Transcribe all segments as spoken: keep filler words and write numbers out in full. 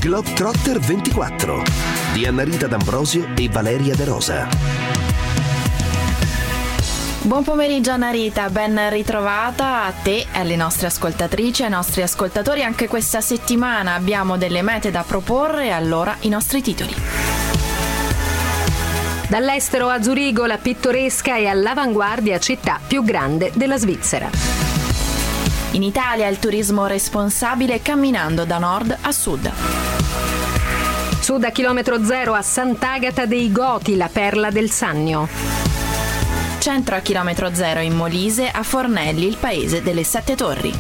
Globetrotter ventiquattro di Annarita D'Ambrosio e Valeria De Rosa. Buon pomeriggio Annarita, ben ritrovata a te, alle nostre ascoltatrici e ai nostri ascoltatori. Anche questa settimana abbiamo delle mete da proporre, allora i nostri titoli. Dall'estero a Zurigo, la pittoresca e all'avanguardia città più grande della Svizzera. In Italia il turismo responsabile camminando da nord a sud. Su da chilometro zero a Sant'Agata dei Goti, la perla del Sannio. Centro a chilometro zero in Molise, a Fornelli, il paese delle Sette Torri.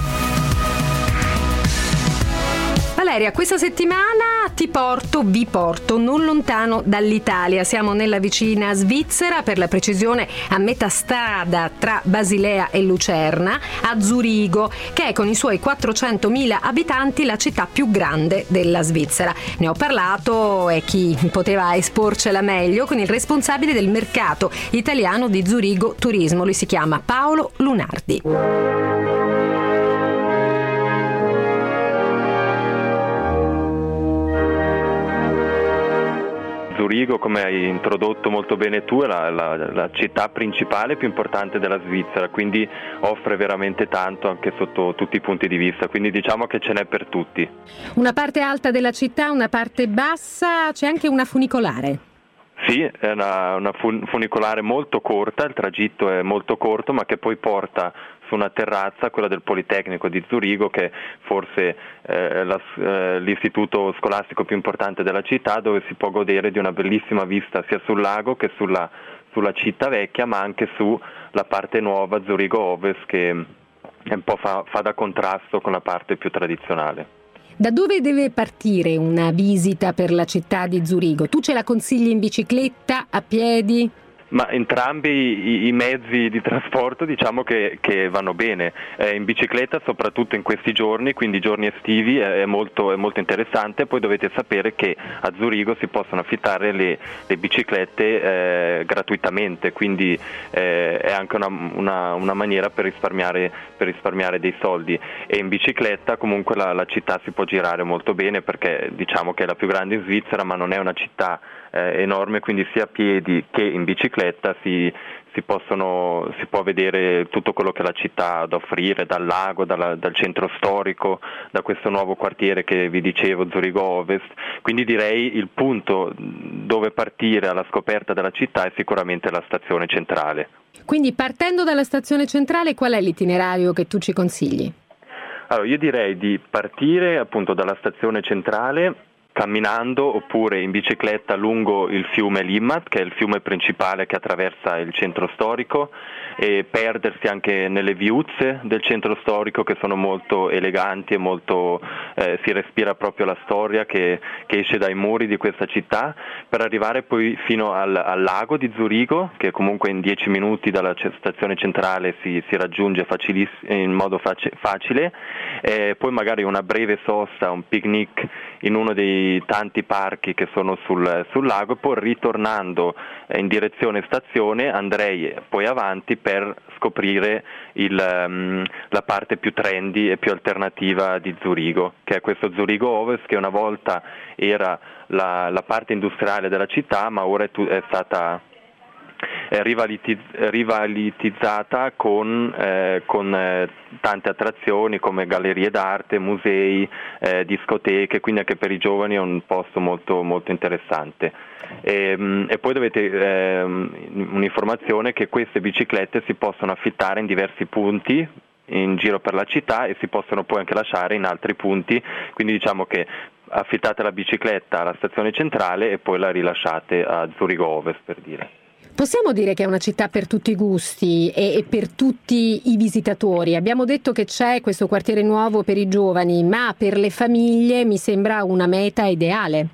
Valeria, questa settimana ti porto, vi porto non lontano dall'Italia. Siamo nella vicina Svizzera, per la precisione a metà strada tra Basilea e Lucerna, a Zurigo, che è con i suoi quattrocentomila abitanti la città più grande della Svizzera. Ne ho parlato, e chi poteva esporcela meglio, con il responsabile del mercato italiano di Zurigo Turismo. Lui si chiama Paolo Lunardi. Zurigo, come hai introdotto molto bene tu, è la, la, la città principale più importante della Svizzera, quindi offre veramente tanto anche sotto tutti i punti di vista, quindi diciamo che ce n'è per tutti. Una parte alta della città, una parte bassa, c'è anche una funicolare. Sì, è una, una funicolare molto corta, il tragitto è molto corto, ma che poi porta su una terrazza, quella del Politecnico di Zurigo, che è forse eh, la, eh, l'istituto scolastico più importante della città, dove si può godere di una bellissima vista sia sul lago che sulla, sulla città vecchia, ma anche sulla parte nuova, Zurigo Ovest, che è un po' fa, fa da contrasto con la parte più tradizionale. Da dove deve partire una visita per la città di Zurigo? Tu ce la consigli in bicicletta, a piedi? Ma entrambi i, i mezzi di trasporto diciamo che, che vanno bene, eh, in bicicletta soprattutto in questi giorni, quindi giorni estivi, è molto, è molto interessante. Poi dovete sapere che a Zurigo si possono affittare le, le biciclette eh, gratuitamente, quindi eh, è anche una, una, una maniera per risparmiare, per risparmiare dei soldi, e in bicicletta comunque la, la città si può girare molto bene, perché diciamo che è la più grande in Svizzera, ma non è una città eh, enorme, quindi sia a piedi che in bicicletta Si, si, possono, si può vedere tutto quello che la città ha da offrire, dal lago, dalla, dal centro storico, da questo nuovo quartiere che vi dicevo, Zurigo Ovest. Quindi direi il punto dove partire alla scoperta della città è sicuramente la stazione centrale. Quindi partendo dalla stazione centrale, qual è l'itinerario che tu ci consigli? Allora, io direi di partire appunto dalla stazione centrale, camminando oppure in bicicletta lungo il fiume Limmat, che è il fiume principale che attraversa il centro storico, e perdersi anche nelle viuzze del centro storico, che sono molto eleganti e molto eh, si respira proprio la storia che, che esce dai muri di questa città, per arrivare poi fino al, al lago di Zurigo, che comunque in dieci minuti dalla stazione centrale si, si raggiunge in modo faci, facile, e poi magari una breve sosta, un picnic in uno dei tanti parchi che sono sul, sul lago, e poi ritornando in direzione stazione andrei poi avanti per scoprire il, um, la parte più trendy e più alternativa di Zurigo, che è questo Zurigo Ovest, che una volta era la, la parte industriale della città, ma ora è, tu, è stata è rivalitizzata con, eh, con eh, tante attrazioni come gallerie d'arte, musei, eh, discoteche, quindi anche per i giovani è un posto molto, molto interessante. E, e poi dovete eh, un'informazione che queste biciclette si possono affittare in diversi punti in giro per la città, e si possono poi anche lasciare in altri punti, quindi diciamo che affittate la bicicletta alla stazione centrale e poi la rilasciate a Zurigo Ovest, per dire. Possiamo dire che è una città per tutti i gusti e, e per tutti i visitatori. Abbiamo detto che c'è questo quartiere nuovo per i giovani, ma per le famiglie mi sembra una meta ideale.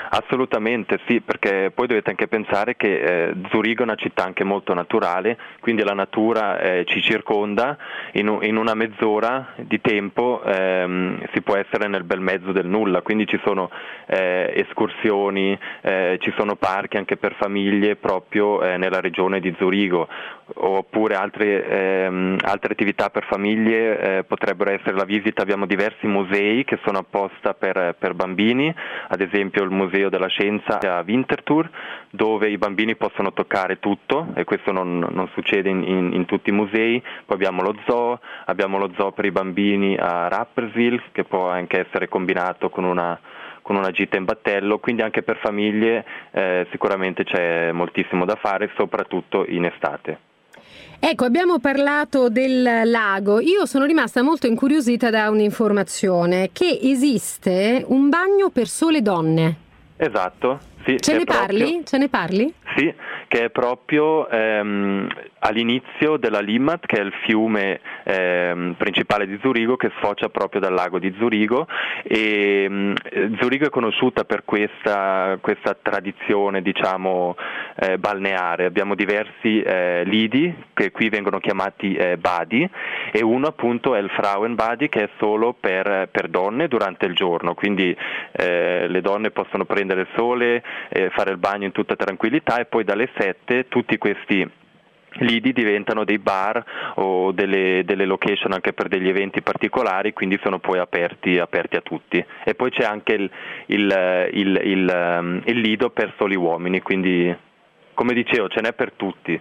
Assolutamente sì, perché poi dovete anche pensare che eh, Zurigo è una città anche molto naturale, quindi la natura eh, ci circonda, in, un, in una mezz'ora di tempo ehm, si può essere nel bel mezzo del nulla, quindi ci sono eh, escursioni, eh, ci sono parchi anche per famiglie proprio eh, nella regione di Zurigo, oppure altre, ehm, altre attività per famiglie eh, potrebbero essere la visita, abbiamo diversi musei che sono apposta per, per bambini, ad esempio il Museo della Scienza a Winterthur, dove i bambini possono toccare tutto e questo non, non succede in, in, in tutti i musei. Poi abbiamo lo zoo, abbiamo lo zoo per i bambini a Rapperswil, che può anche essere combinato con una, con una gita in battello, quindi anche per famiglie eh, sicuramente c'è moltissimo da fare, soprattutto in estate. Ecco, abbiamo parlato del lago. Io sono rimasta molto incuriosita da un'informazione, che esiste un bagno per sole donne. Esatto, sì. Ce ne parli? Proprio... Ce ne parli? Sì, che è proprio ehm, all'inizio della Limmat, che è il fiume ehm, principale di Zurigo, che sfocia proprio dal lago di Zurigo, e ehm, Zurigo è conosciuta per questa, questa tradizione, diciamo, eh, balneare. Abbiamo diversi eh, lidi, che qui vengono chiamati eh, badi, e uno appunto è il Frauenbadi, che è solo per, per donne durante il giorno, quindi eh, le donne possono prendere il sole, eh, fare il bagno in tutta tranquillità, e poi dalle sette tutti questi lidi diventano dei bar o delle, delle location anche per degli eventi particolari, quindi sono poi aperti, aperti a tutti. E poi c'è anche il, il, il, il, il lido per soli uomini, quindi come dicevo ce n'è per tutti.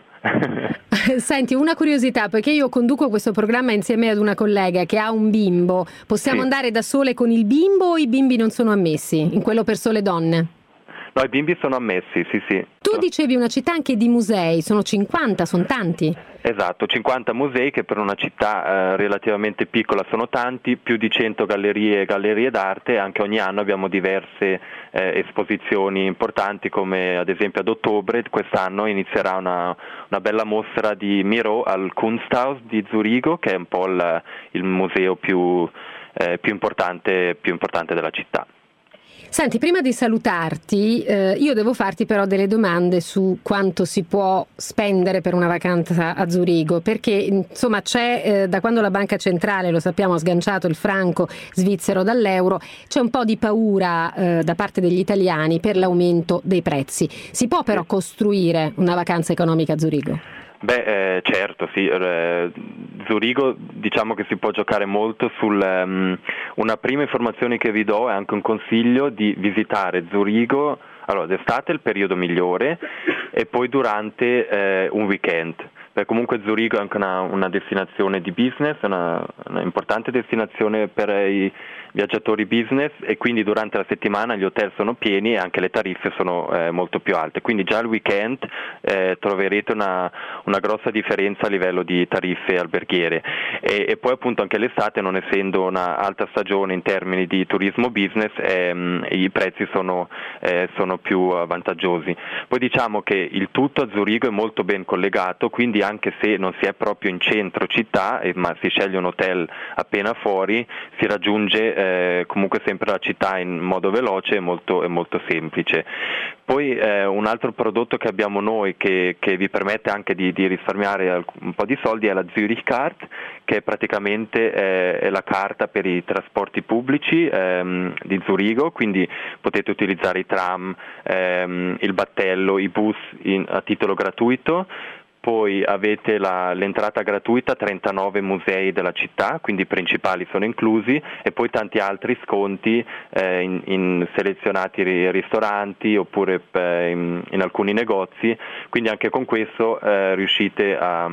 Senti, una curiosità, perché io conduco questo programma insieme ad una collega che ha un bimbo, possiamo sì. andare da sole con il bimbo o i bimbi non sono ammessi in quello per sole donne? No, i bimbi sono ammessi, sì sì. Tu dicevi una città anche di musei, sono cinquanta, sono tanti? Esatto, cinquanta musei, che per una città eh, relativamente piccola sono tanti, più di cento gallerie e gallerie d'arte, anche ogni anno abbiamo diverse eh, esposizioni importanti, come ad esempio ad ottobre quest'anno inizierà una, una bella mostra di Miro al Kunsthaus di Zurigo, che è un po' il, il museo più, eh, più importante, più importante della città. Senti, prima di salutarti, eh, io devo farti però delle domande su quanto si può spendere per una vacanza a Zurigo, perché insomma c'è, eh, da quando la Banca Centrale, lo sappiamo, ha sganciato il franco svizzero dall'euro, c'è un po' di paura eh, da parte degli italiani per l'aumento dei prezzi. Si può però costruire una vacanza economica a Zurigo? Beh, eh, certo, sì. Eh, Zurigo diciamo che si può giocare molto sul... Um, una prima informazione che vi do è anche un consiglio di visitare Zurigo, allora d'estate è il periodo migliore, e poi durante eh, un weekend. Perché comunque Zurigo è anche una, una destinazione di business, una, una importante destinazione per i viaggiatori business, e quindi durante la settimana gli hotel sono pieni e anche le tariffe sono eh, molto più alte, quindi già al weekend eh, troverete una, una grossa differenza a livello di tariffe alberghiere, e, e poi appunto anche l'estate, non essendo una alta stagione in termini di turismo business, ehm, i prezzi sono, eh, sono più vantaggiosi. Poi diciamo che il tutto a Zurigo è molto ben collegato, quindi anche se non si è proprio in centro città, eh, ma si sceglie un hotel appena fuori, si raggiunge eh, comunque sempre la città in modo veloce e molto, e molto semplice. Poi eh, un altro prodotto che abbiamo noi che, che vi permette anche di, di risparmiare un po' di soldi è la Zurich Card, che praticamente eh, è la carta per i trasporti pubblici ehm, di Zurigo, quindi potete utilizzare i tram, ehm, il battello, i bus in, a titolo gratuito. Poi avete la, l'entrata gratuita a trentanove musei della città, quindi i principali sono inclusi, e poi tanti altri sconti eh, in, in selezionati ristoranti oppure eh, in, in alcuni negozi, quindi anche con questo eh, riuscite a,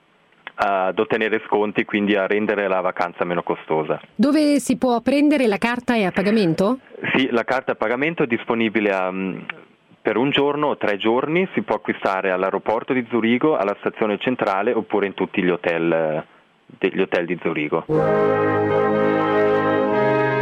ad ottenere sconti, quindi a rendere la vacanza meno costosa. Dove si può prendere la carta e a pagamento? Sì, la carta a pagamento è disponibile a... per un giorno o tre giorni, si può acquistare all'aeroporto di Zurigo, alla stazione centrale oppure in tutti gli hotel, degli hotel di Zurigo.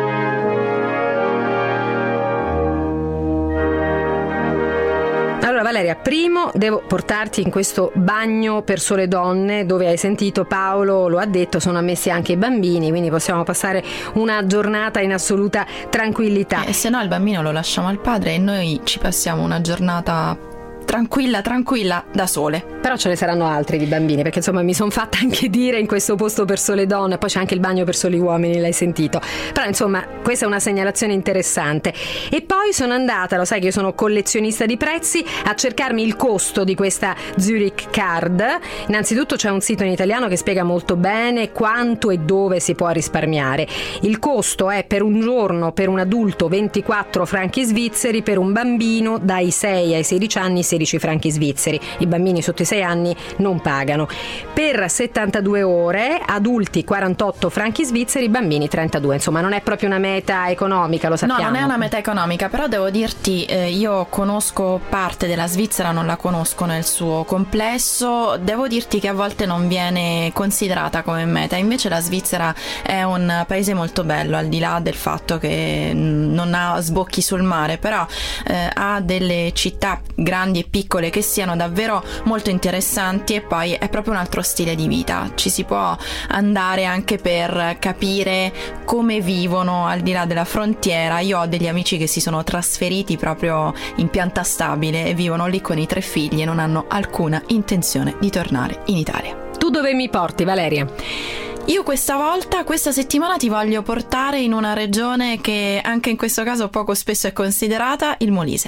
Allora Valeria, primo devo portarti in questo bagno per sole donne, dove hai sentito Paolo lo ha detto, sono ammessi anche i bambini, quindi possiamo passare una giornata in assoluta tranquillità. E se no il bambino lo lasciamo al padre e noi ci passiamo una giornata tranquilla, tranquilla da sole. Però ce ne saranno altri di bambini, perché insomma mi sono fatta anche dire in questo posto per sole donne, poi c'è anche il bagno per soli uomini, l'hai sentito. Però insomma questa è una segnalazione interessante. E poi sono andata, lo sai che io sono collezionista di prezzi, a cercarmi il costo di questa Zurich Card. Innanzitutto c'è un sito in italiano che spiega molto bene quanto e dove si può risparmiare. Il costo è per un giorno per un adulto ventiquattro franchi svizzeri, per un bambino dai sei ai sedici anni sedici franchi svizzeri. I bambini sotto i sei anni non pagano. Per settantadue ore adulti quarantotto franchi svizzeri, bambini trentadue. Insomma non è proprio una meta economica, lo sappiamo. No, non è una meta economica, però devo dirti eh, io conosco parte della Svizzera, non la conosco nel suo complesso, devo dirti che a volte non viene considerata come meta. Invece la Svizzera è un paese molto bello, al di là del fatto che non ha sbocchi sul mare, però eh, ha delle città grandi e piccole che siano davvero molto interessanti, e poi è proprio un altro stile di vita. Ci si può andare anche per capire come vivono al di là della frontiera. Io ho degli amici che si sono trasferiti proprio in pianta stabile e vivono lì con i tre figli e non hanno alcuna intenzione di tornare in Italia. Tu dove mi porti, Valeria? Io questa volta, questa settimana ti voglio portare in una regione che anche in questo caso poco spesso è considerata, il Molise.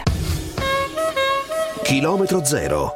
Chilometro zero.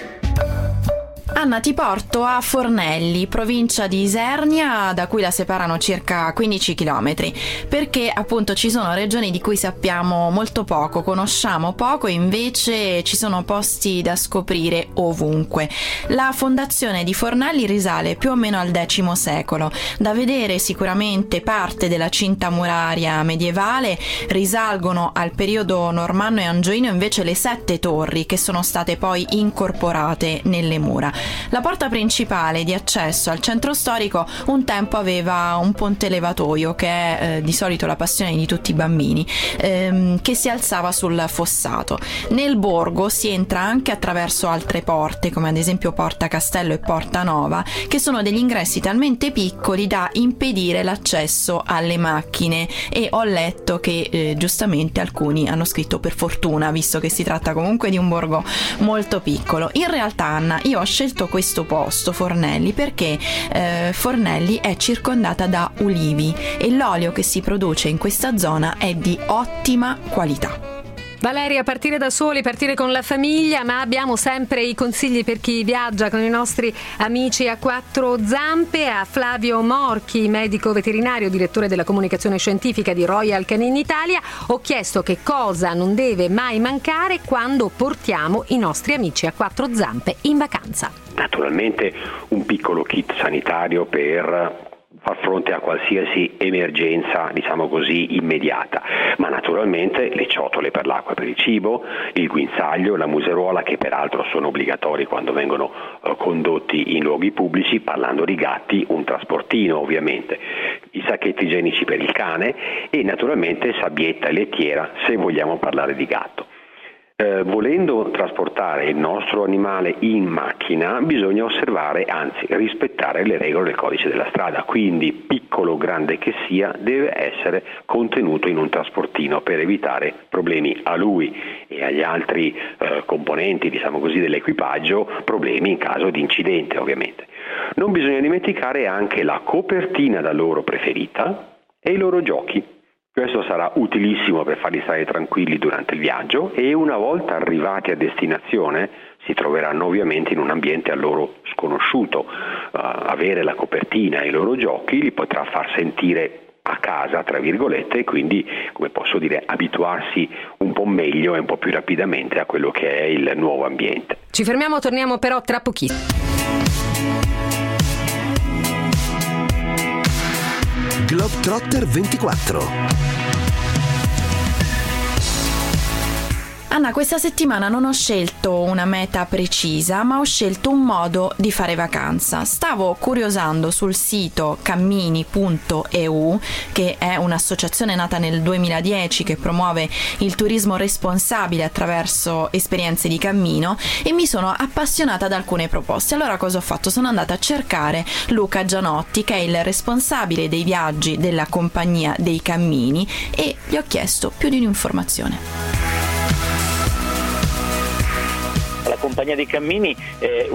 Anna, ti porto a Fornelli, provincia di Isernia, da cui la separano circa quindici chilometri, perché appunto ci sono regioni di cui sappiamo molto poco, conosciamo poco, e invece ci sono posti da scoprire ovunque. La fondazione di Fornelli risale più o meno al X secolo. Da vedere sicuramente parte della cinta muraria medievale, risalgono al periodo normanno e angioino invece le sette torri che sono state poi incorporate nelle mura. La porta principale di accesso al centro storico un tempo aveva un ponte levatoio, che è eh, di solito la passione di tutti i bambini, ehm, che si alzava sul fossato. Nel borgo si entra anche attraverso altre porte, come ad esempio Porta Castello e Porta Nova, che sono degli ingressi talmente piccoli da impedire l'accesso alle macchine, e ho letto che eh, giustamente alcuni hanno scritto per fortuna, visto che si tratta comunque di un borgo molto piccolo. In realtà, Anna, io ho scelto questo posto, Fornelli, perché eh, Fornelli è circondata da ulivi e l'olio che si produce in questa zona è di ottima qualità. Valeria, partire da soli, partire con la famiglia, ma abbiamo sempre i consigli per chi viaggia con i nostri amici a quattro zampe. A Flavio Morchi, medico veterinario, direttore della comunicazione scientifica di Royal Canin Italia, ho chiesto che cosa non deve mai mancare quando portiamo i nostri amici a quattro zampe in vacanza. Naturalmente un piccolo kit sanitario per far fronte a qualsiasi emergenza, diciamo così, immediata, ma naturalmente le ciotole per l'acqua e per il cibo, il guinzaglio, la museruola, che peraltro sono obbligatori quando vengono eh, condotti in luoghi pubblici. Parlando di gatti, un trasportino ovviamente, i sacchetti igienici per il cane e naturalmente sabbietta e lettiera se vogliamo parlare di gatto. Eh, volendo trasportare il nostro animale in macchina bisogna osservare, anzi rispettare le regole del codice della strada, quindi piccolo o grande che sia deve essere contenuto in un trasportino per evitare problemi a lui e agli altri eh, componenti, diciamo così, dell'equipaggio, problemi in caso di incidente ovviamente. Non bisogna dimenticare anche la copertina da loro preferita e i loro giochi. Questo sarà utilissimo per farli stare tranquilli durante il viaggio, e una volta arrivati a destinazione si troveranno ovviamente in un ambiente a loro sconosciuto. Uh, avere la copertina e i loro giochi li potrà far sentire a casa, tra virgolette, e quindi, come posso dire, abituarsi un po' meglio e un po' più rapidamente a quello che è il nuovo ambiente. Ci fermiamo, torniamo però tra pochissimo. Globetrotter ventiquattro. Anna, questa settimana non ho scelto una meta precisa, ma ho scelto un modo di fare vacanza. Stavo curiosando sul sito cammini punto e u, che è un'associazione nata nel duemiladieci che promuove il turismo responsabile attraverso esperienze di cammino, e mi sono appassionata ad alcune proposte. Allora cosa ho fatto? Sono andata a cercare Luca Gianotti, che è il responsabile dei viaggi della compagnia dei cammini, e gli ho chiesto più di un'informazione. La Compagnia dei Cammini è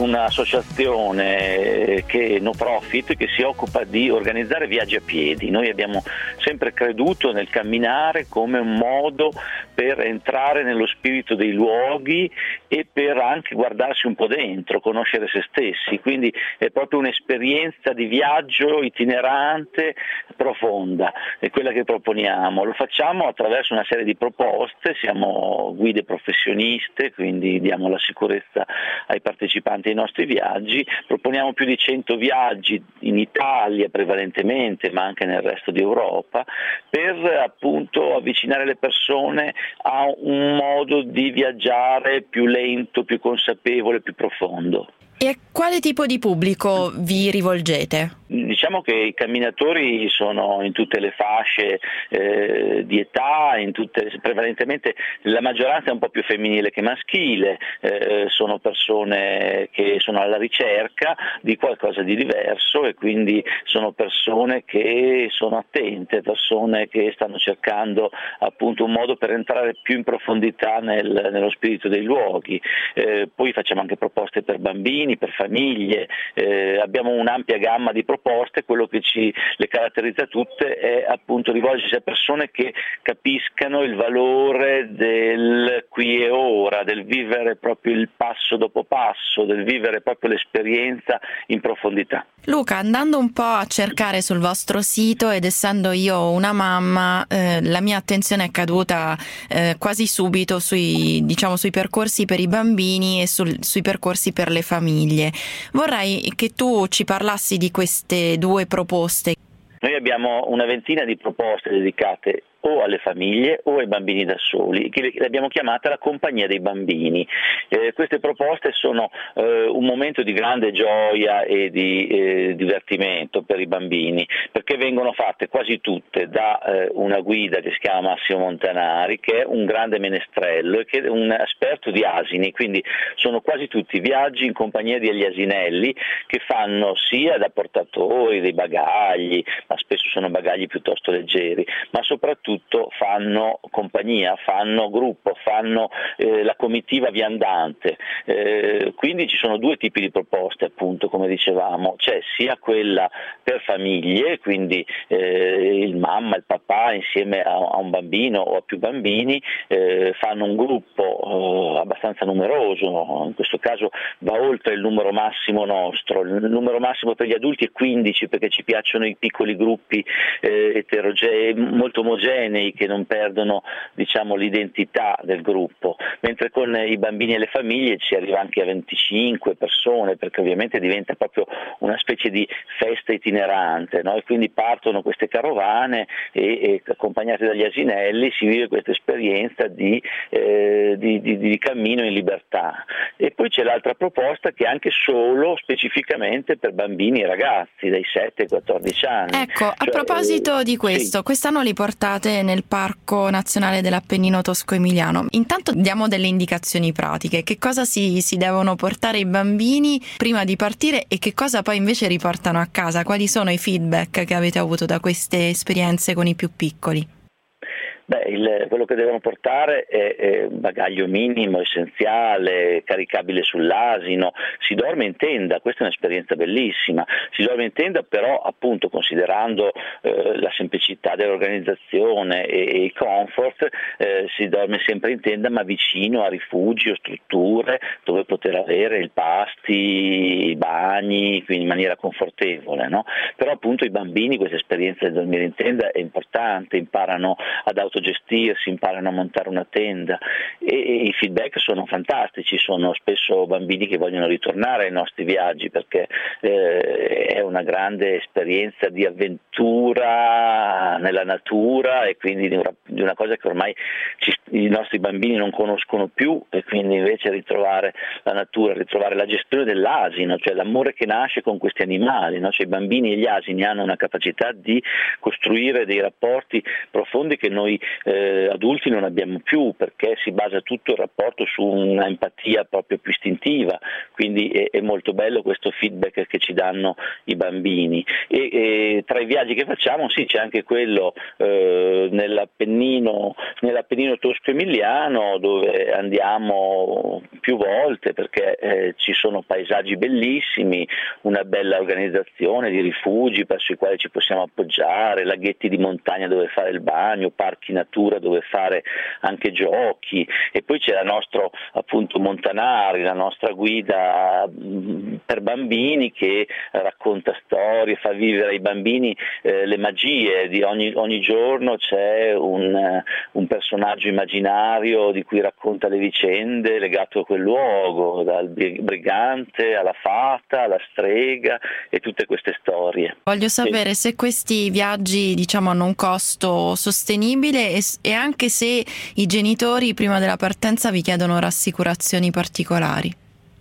un'associazione che no profit che si occupa di organizzare viaggi a piedi. Noi abbiamo sempre creduto nel camminare come un modo per entrare nello spirito dei luoghi e per anche guardarsi un po' dentro, conoscere se stessi, quindi è proprio un'esperienza di viaggio itinerante profonda, è quella che proponiamo. Lo facciamo attraverso una serie di proposte, siamo guide professioniste, quindi diamo la sicurezza ai partecipanti ai nostri viaggi, proponiamo più di cento viaggi in Italia prevalentemente, ma anche nel resto d'Europa, per appunto avvicinare le persone a un modo di viaggiare più lento, più consapevole, più profondo. E a quale tipo di pubblico vi rivolgete? Diciamo che i camminatori sono in tutte le fasce eh, di età, in tutte, prevalentemente la maggioranza è un po' più femminile che maschile, eh, sono persone che sono alla ricerca di qualcosa di diverso e quindi sono persone che sono attente, persone che stanno cercando appunto un modo per entrare più in profondità nel, nello spirito dei luoghi. Eh, poi facciamo anche proposte per bambini, per famiglie, eh, abbiamo un'ampia gamma di proposte. Quello che ci le caratterizza tutte è appunto rivolgersi a persone che capiscano il valore del qui e ora, del vivere proprio il passo dopo passo, del vivere proprio l'esperienza in profondità. Luca, andando un po' a cercare sul vostro sito, ed essendo io una mamma, eh, la mia attenzione è caduta eh, quasi subito sui, diciamo, sui percorsi per i bambini e sul, sui percorsi per le famiglie. Vorrei che tu ci parlassi di queste due proposte. Noi abbiamo una ventina di proposte dedicate o alle famiglie o ai bambini da soli, che l'abbiamo chiamata la Compagnia dei Bambini. Eh, queste proposte sono eh, un momento di grande gioia e di eh, divertimento per i bambini, perché vengono fatte quasi tutte da eh, una guida che si chiama Massimo Montanari, che è un grande menestrello e che è un esperto di asini, quindi sono quasi tutti viaggi in compagnia degli asinelli che fanno sia da portatori dei bagagli, ma spesso sono bagagli piuttosto leggeri, ma soprattutto fanno compagnia, fanno gruppo, fanno eh, la comitiva viandante. Eh, quindi ci sono due tipi di proposte, appunto, come dicevamo, c'è sia quella per famiglie, quindi eh, il mamma, il papà insieme a, a un bambino o a più bambini eh, fanno un gruppo eh, abbastanza numeroso, in questo caso va oltre il numero massimo nostro. Il numero massimo per gli adulti è quindici, perché ci piacciono i piccoli gruppi eh, eterogenei, molto omogenei, che non perdono, diciamo, l'identità del gruppo, mentre con i bambini e le famiglie ci arriva anche a venticinque persone, perché ovviamente diventa proprio una specie di festa itinerante, no? E quindi partono queste carovane e, e accompagnate dagli asinelli si vive questa esperienza di, eh, di, di, di cammino in libertà. E poi c'è l'altra proposta che è anche solo specificamente per bambini e ragazzi dai sette ai quattordici anni. Ecco, a cioè, proposito di questo, sì. Quest'anno li portate nel Parco Nazionale dell'Appennino Tosco-Emiliano. Intanto diamo delle indicazioni pratiche. Che cosa si, si devono portare i bambini prima di partire e che cosa poi invece riportano a casa? Quali sono i feedback che avete avuto da queste esperienze con i più piccoli? Beh, il, quello che devono portare è, è un bagaglio minimo, essenziale, caricabile sull'asino, si dorme in tenda, questa è un'esperienza bellissima, si dorme in tenda però appunto considerando eh, la semplicità dell'organizzazione e, e il comfort, eh, si dorme sempre in tenda ma vicino a rifugi o strutture dove poter avere il pasti, i bagni, quindi in maniera confortevole, no? Però appunto i bambini questa esperienza di dormire in tenda è importante, imparano ad autogestirsi autogestirsi, imparano a montare una tenda e, e i feedback sono fantastici, sono spesso bambini che vogliono ritornare ai nostri viaggi perché eh, è una grande esperienza di avventura nella natura e quindi di una, di una cosa che ormai ci, i nostri bambini non conoscono più, e quindi invece ritrovare la natura, ritrovare la gestione dell'asino, cioè l'amore che nasce con questi animali, no? Cioè, i bambini e gli asini hanno una capacità di costruire dei rapporti profondi che noi eh, adulti non abbiamo più, perché si basa tutto il rapporto su una empatia proprio più istintiva, quindi è, è molto bello questo feedback che ci danno i bambini. E, e tra i viaggi che facciamo sì, c'è anche quello eh, nell'Appennino, nell'Appennino tosco-emiliano, dove andiamo più volte perché eh, ci sono paesaggi bellissimi, una bella organizzazione di rifugi presso i quali ci possiamo appoggiare, laghetti di montagna dove fare il bagno, parchi natura dove fare anche giochi, e poi c'è la nostra appunto Montanari, la nostra guida per bambini che racconta storie, fa vivere ai bambini eh, le magie di ogni, ogni giorno. C'è un, un personaggio immaginario di cui racconta le vicende legato a quel luogo, dal brigante alla fata alla strega e tutte queste storie. Voglio sapere sì. se questi viaggi, diciamo, hanno un costo sostenibile e, e anche se i genitori prima della partenza vi chiedono rassicurazioni particolari.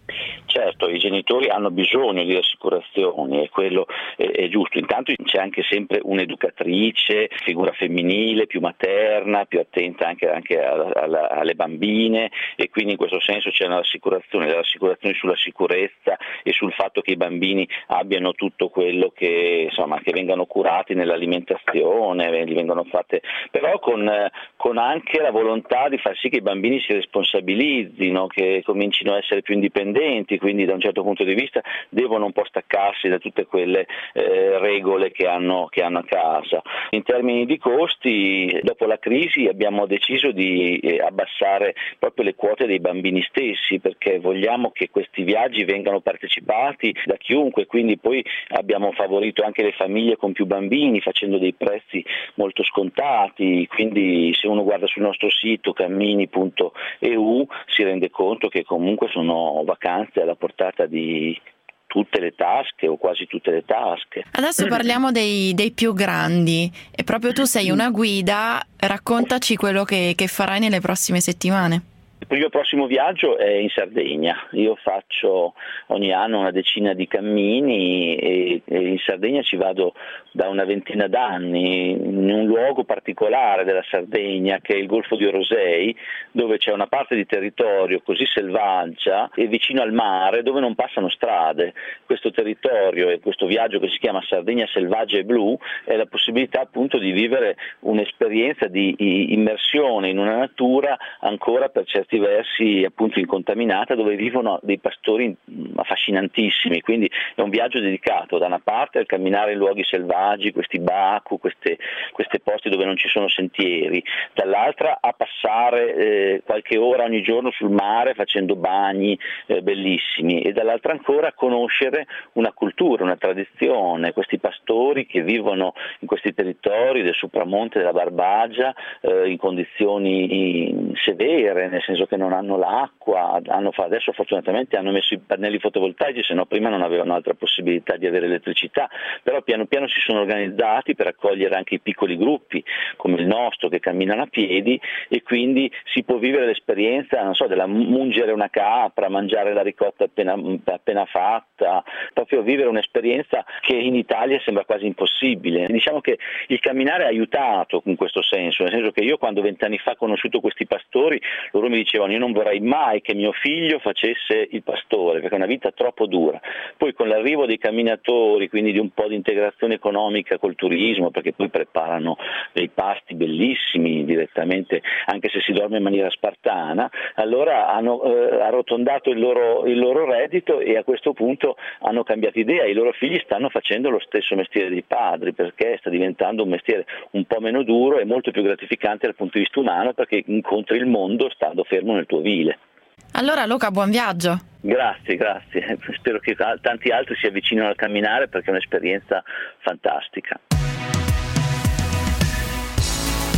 Certo, i genitori hanno bisogno di rassicurazioni e quello è, è giusto. Intanto c'è anche sempre un'educatrice, figura femminile, più materna, più attenta anche, anche alla, alla, alle bambine, e quindi in questo senso c'è una rassicurazione, la rassicurazione sulla sicurezza e sul fatto che i bambini abbiano tutto quello che, insomma, che vengano curati nell'alimentazione, gli vengono fatte, però con, con anche la volontà di far sì che i bambini si responsabilizzino, che comincino a essere più indipendenti, quindi da un certo punto di vista devono un po' staccarsi da tutte quelle eh, regole che hanno, che hanno a casa. In termini di costi, dopo la crisi abbiamo deciso di eh, abbassare proprio le quote dei bambini stessi, perché vogliamo che questi viaggi vengano partecipati da chiunque, quindi poi abbiamo favorito anche le famiglie con più bambini facendo dei prezzi molto scontati, quindi se uno guarda sul nostro sito cammini punto e u si rende conto che comunque sono vacanze alla portata di tutte le tasche o quasi tutte le tasche. Adesso parliamo dei, dei più grandi, e proprio tu sei una guida, raccontaci quello che, che farai nelle prossime settimane. Il mio prossimo viaggio è in Sardegna. Io faccio ogni anno una decina di cammini e, e in Sardegna ci vado da una ventina d'anni, in un luogo particolare della Sardegna che è il Golfo di Orosei, dove c'è una parte di territorio così selvaggia e vicino al mare dove non passano strade. Questo territorio e questo viaggio che si chiama Sardegna Selvaggia e Blu è la possibilità appunto di vivere un'esperienza di immersione in una natura ancora per certi versi appunto incontaminata, dove vivono dei pastori affascinantissimi, quindi è un viaggio dedicato da una parte al camminare in luoghi selvaggi, questi bacu, queste, queste posti dove non ci sono sentieri, dall'altra a passare eh, qualche ora ogni giorno sul mare facendo bagni eh, bellissimi, e dall'altra ancora a conoscere una cultura, una tradizione, questi pastori che vivono in questi territori del Supramonte della Barbagia eh, in condizioni severe, nel senso che non hanno l'acqua, hanno, adesso fortunatamente hanno messo i pannelli fotovoltaici, se no prima non avevano altra possibilità di avere elettricità, però piano piano si sono organizzati per accogliere anche i piccoli gruppi come il nostro che camminano a piedi, e quindi si può vivere l'esperienza, non so, della mungere una capra, mangiare la ricotta appena, appena fatta, proprio vivere un'esperienza che in Italia sembra quasi impossibile. Diciamo che il camminare ha aiutato in questo senso, nel senso che io quando vent'anni fa ho conosciuto questi pastori, loro mi dicevano: io non vorrei mai che mio figlio facesse il pastore perché è una vita troppo dura. Poi con l'arrivo dei camminatori, quindi di un po' di integrazione economica col turismo, perché poi preparano dei pasti bellissimi direttamente anche se si dorme in maniera spartana, allora hanno eh, arrotondato il loro, il loro reddito, e a questo punto hanno cambiato idea. I loro figli stanno facendo lo stesso mestiere dei padri, perché sta diventando un mestiere un po' meno duro e molto più gratificante dal punto di vista umano, perché incontri il mondo stando fermo nel tuo vile. Allora Luca, buon viaggio. Grazie, grazie. Spero che tanti altri si avvicinino al camminare perché è un'esperienza fantastica.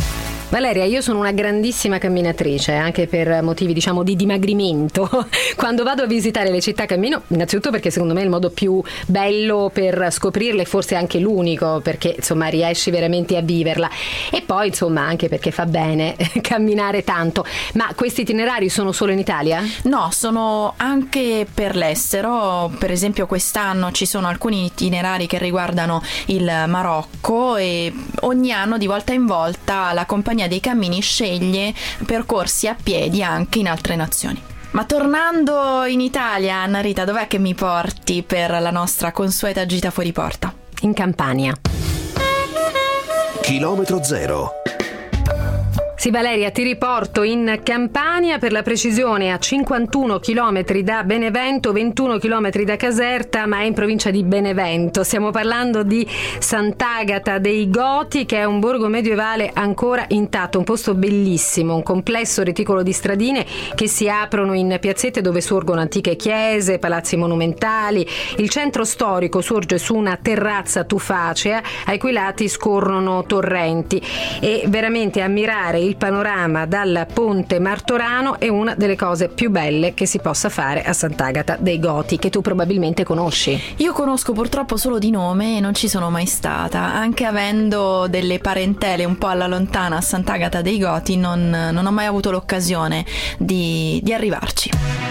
Valeria, io sono una grandissima camminatrice, anche per motivi diciamo di dimagrimento. Quando vado a visitare le città cammino, innanzitutto perché secondo me è il modo più bello per scoprirle, forse anche l'unico, perché insomma riesci veramente a viverla, e poi insomma anche perché fa bene camminare tanto. Ma questi itinerari sono solo in Italia? No, sono anche per l'estero. Per esempio quest'anno ci sono alcuni itinerari che riguardano il Marocco e ogni anno di volta in volta la compagnia dei cammini sceglie percorsi a piedi anche in altre nazioni. Ma tornando in Italia, Anna Rita, dov'è che mi porti per la nostra consueta gita fuori porta? In Campania. Chilometro zero. Sì, Valeria, ti riporto in Campania, per la precisione a cinquantuno chilometri da Benevento, ventuno chilometri da Caserta, ma è in provincia di Benevento. Stiamo parlando di Sant'Agata dei Goti, che è un borgo medievale ancora intatto, un posto bellissimo, un complesso reticolo di stradine che si aprono in piazzette dove sorgono antiche chiese, palazzi monumentali. Il centro storico sorge su una terrazza tufacea ai cui lati scorrono torrenti, e veramente ammirare il panorama dal ponte Martorano è una delle cose più belle che si possa fare a Sant'Agata dei Goti, che tu probabilmente conosci. Io conosco purtroppo solo di nome e non ci sono mai stata, anche avendo delle parentele un po' alla lontana a Sant'Agata dei Goti, non, non ho mai avuto l'occasione di, di arrivarci.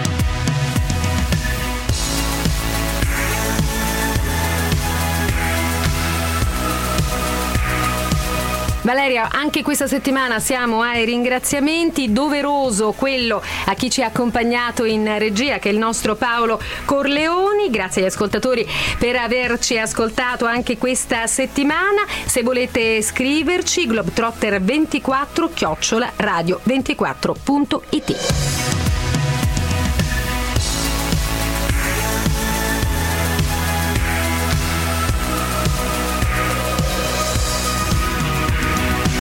Valeria, anche questa settimana siamo ai ringraziamenti. Doveroso quello a chi ci ha accompagnato in regia, che è il nostro Paolo Corleoni. Grazie agli ascoltatori per averci ascoltato anche questa settimana. Se volete scriverci, globetrotter ventiquattro chiocciola radio ventiquattro punto it.